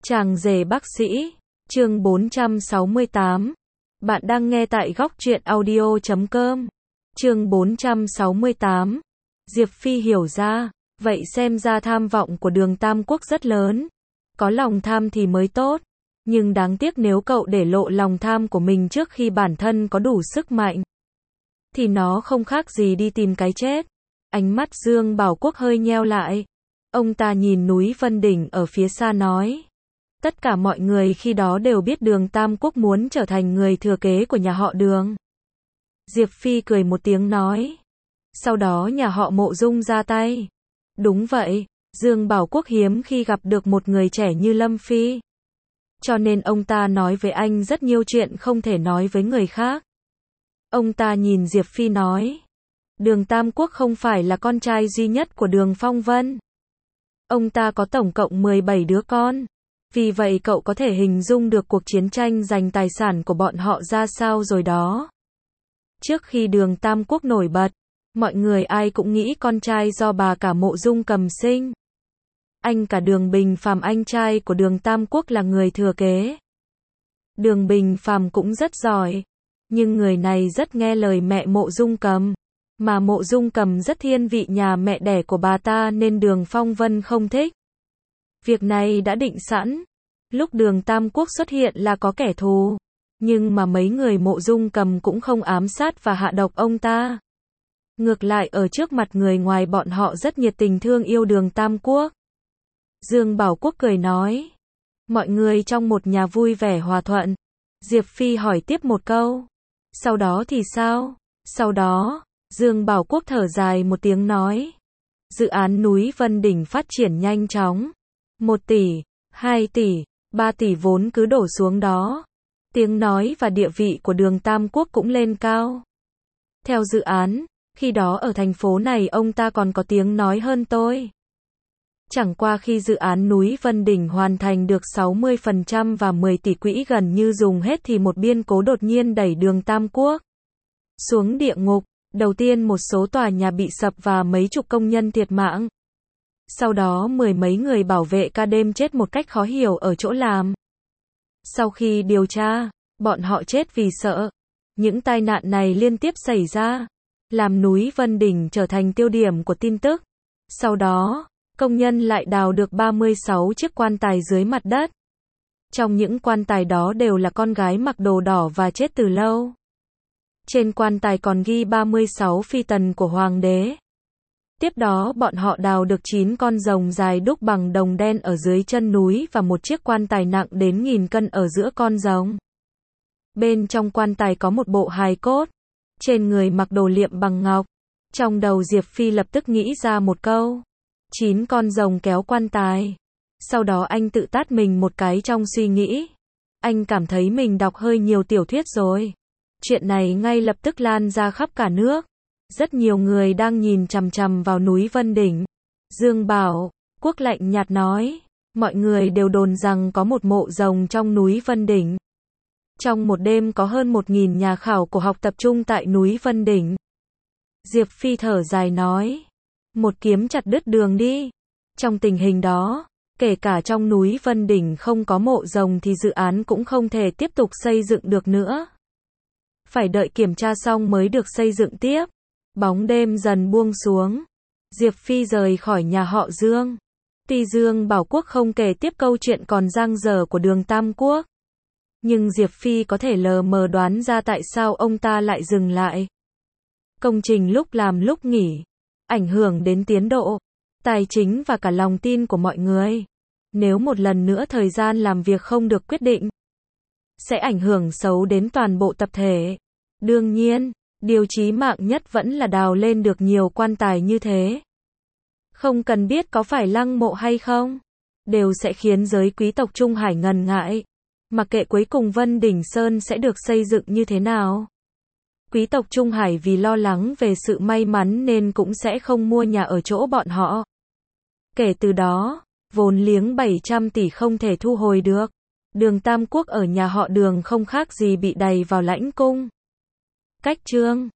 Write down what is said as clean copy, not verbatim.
Chàng rể bác sĩ, chương 468. Bạn đang nghe tại góc truyện audio.com. Chương 468. Diệp Phi hiểu ra, vậy xem ra tham vọng của Đường Tam Quốc rất lớn. Có lòng tham thì mới tốt, nhưng đáng tiếc nếu cậu để lộ lòng tham của mình trước khi bản thân có đủ sức mạnh, thì nó không khác gì đi tìm cái chết. Ánh mắt Dương Bảo Quốc hơi nheo lại. Ông ta nhìn núi Vân Đỉnh ở phía xa nói. Tất cả mọi người khi đó đều biết Đường Tam Quốc muốn trở thành người thừa kế của nhà họ Đường. Diệp Phi cười một tiếng nói. Sau đó nhà họ Mộ Dung ra tay. Đúng vậy, Dương Bảo Quốc hiếm khi gặp được một người trẻ như Lâm Phi. Cho nên ông ta nói với anh rất nhiều chuyện không thể nói với người khác. Ông ta nhìn Diệp Phi nói. Đường Tam Quốc không phải là con trai duy nhất của Đường Phong Vân. Ông ta có tổng cộng 17 đứa con. Vì vậy cậu có thể hình dung được cuộc chiến tranh giành tài sản của bọn họ ra sao rồi đó. Trước khi Đường Tam Quốc nổi bật, mọi người ai cũng nghĩ con trai do bà cả Mộ Dung Cầm sinh. Anh cả Đường Bình Phàm anh trai của Đường Tam Quốc là người thừa kế. Đường Bình Phàm cũng rất giỏi, nhưng người này rất nghe lời mẹ Mộ Dung Cầm, mà Mộ Dung Cầm rất thiên vị nhà mẹ đẻ của bà ta nên Đường Phong Vân không thích. Việc này đã định sẵn, lúc Đường Tam Quốc xuất hiện là có kẻ thù, nhưng mà mấy người Mộ Dung Cầm cũng không ám sát và hạ độc ông ta. Ngược lại ở trước mặt người ngoài bọn họ rất nhiệt tình thương yêu Đường Tam Quốc. Dương Bảo Quốc cười nói. Mọi người trong một nhà vui vẻ hòa thuận. Diệp Phi hỏi tiếp một câu. Sau đó thì sao? Sau đó, Dương Bảo Quốc thở dài một tiếng nói. Dự án núi Vân Đỉnh phát triển nhanh chóng. 1 tỷ, 2 tỷ, 3 tỷ vốn cứ đổ xuống đó. Tiếng nói và địa vị của Đường Tam Quốc cũng lên cao. Theo dự án, khi đó ở thành phố này ông ta còn có tiếng nói hơn tôi. Chẳng qua khi dự án núi Vân Đỉnh hoàn thành được 60% và 10 tỷ quỹ gần như dùng hết thì một biến cố đột nhiên đẩy Đường Tam Quốc xuống địa ngục. Đầu tiên một số tòa nhà bị sập và mấy chục công nhân thiệt mạng. Sau đó 10 mấy người bảo vệ ca đêm chết một cách khó hiểu ở chỗ làm. Sau khi điều tra, bọn họ chết vì sợ. Những tai nạn này liên tiếp xảy ra, làm núi Vân Đỉnh trở thành tiêu điểm của tin tức. Sau đó, công nhân lại đào được 36 chiếc quan tài dưới mặt đất. Trong những quan tài đó đều là con gái mặc đồ đỏ và chết từ lâu. Trên quan tài còn ghi 36 phi tần của hoàng đế. Tiếp đó bọn họ đào được 9 con rồng dài đúc bằng đồng đen ở dưới chân núi và một chiếc quan tài nặng đến 1000 cân ở giữa con rồng. Bên trong quan tài có một bộ hài cốt. Trên người mặc đồ liệm bằng ngọc. Trong đầu Diệp Phi lập tức nghĩ ra một câu. 9 con rồng kéo quan tài. Sau đó anh tự tát mình một cái trong suy nghĩ. Anh cảm thấy mình đọc hơi nhiều tiểu thuyết rồi. Chuyện này ngay lập tức lan ra khắp cả nước. Rất nhiều người đang nhìn chằm chằm vào núi Vân Đỉnh. Dương Bảo Quốc lạnh nhạt nói. Mọi người đều đồn rằng có một mộ rồng trong núi Vân Đỉnh. Trong một đêm có hơn 1000 nhà khảo cổ học tập trung tại núi Vân Đỉnh. Diệp Phi thở dài nói. Một kiếm chặt đứt đường đi. Trong tình hình đó, kể cả trong núi Vân Đỉnh không có mộ rồng thì dự án cũng không thể tiếp tục xây dựng được nữa. Phải đợi kiểm tra xong mới được xây dựng tiếp. Bóng đêm dần buông xuống. Diệp Phi rời khỏi nhà họ Dương. Tuy Dương Bảo Quốc không kể tiếp câu chuyện còn dang dở của Đường Tam Quốc, nhưng Diệp Phi có thể lờ mờ đoán ra tại sao ông ta lại dừng lại. Công trình lúc làm lúc nghỉ, ảnh hưởng đến tiến độ, tài chính và cả lòng tin của mọi người. Nếu một lần nữa thời gian làm việc không được quyết định, sẽ ảnh hưởng xấu đến toàn bộ tập thể. Đương nhiên, điều chí mạng nhất vẫn là đào lên được nhiều quan tài như thế. Không cần biết có phải lăng mộ hay không, đều sẽ khiến giới quý tộc Trung Hải ngần ngại. Mặc kệ cuối cùng Vân Đỉnh Sơn sẽ được xây dựng như thế nào. Quý tộc Trung Hải vì lo lắng về sự may mắn nên cũng sẽ không mua nhà ở chỗ bọn họ. Kể từ đó, vốn liếng 700 tỷ không thể thu hồi được. Đường Tam Quốc ở nhà họ Đường không khác gì bị đày vào lãnh cung. Cách chương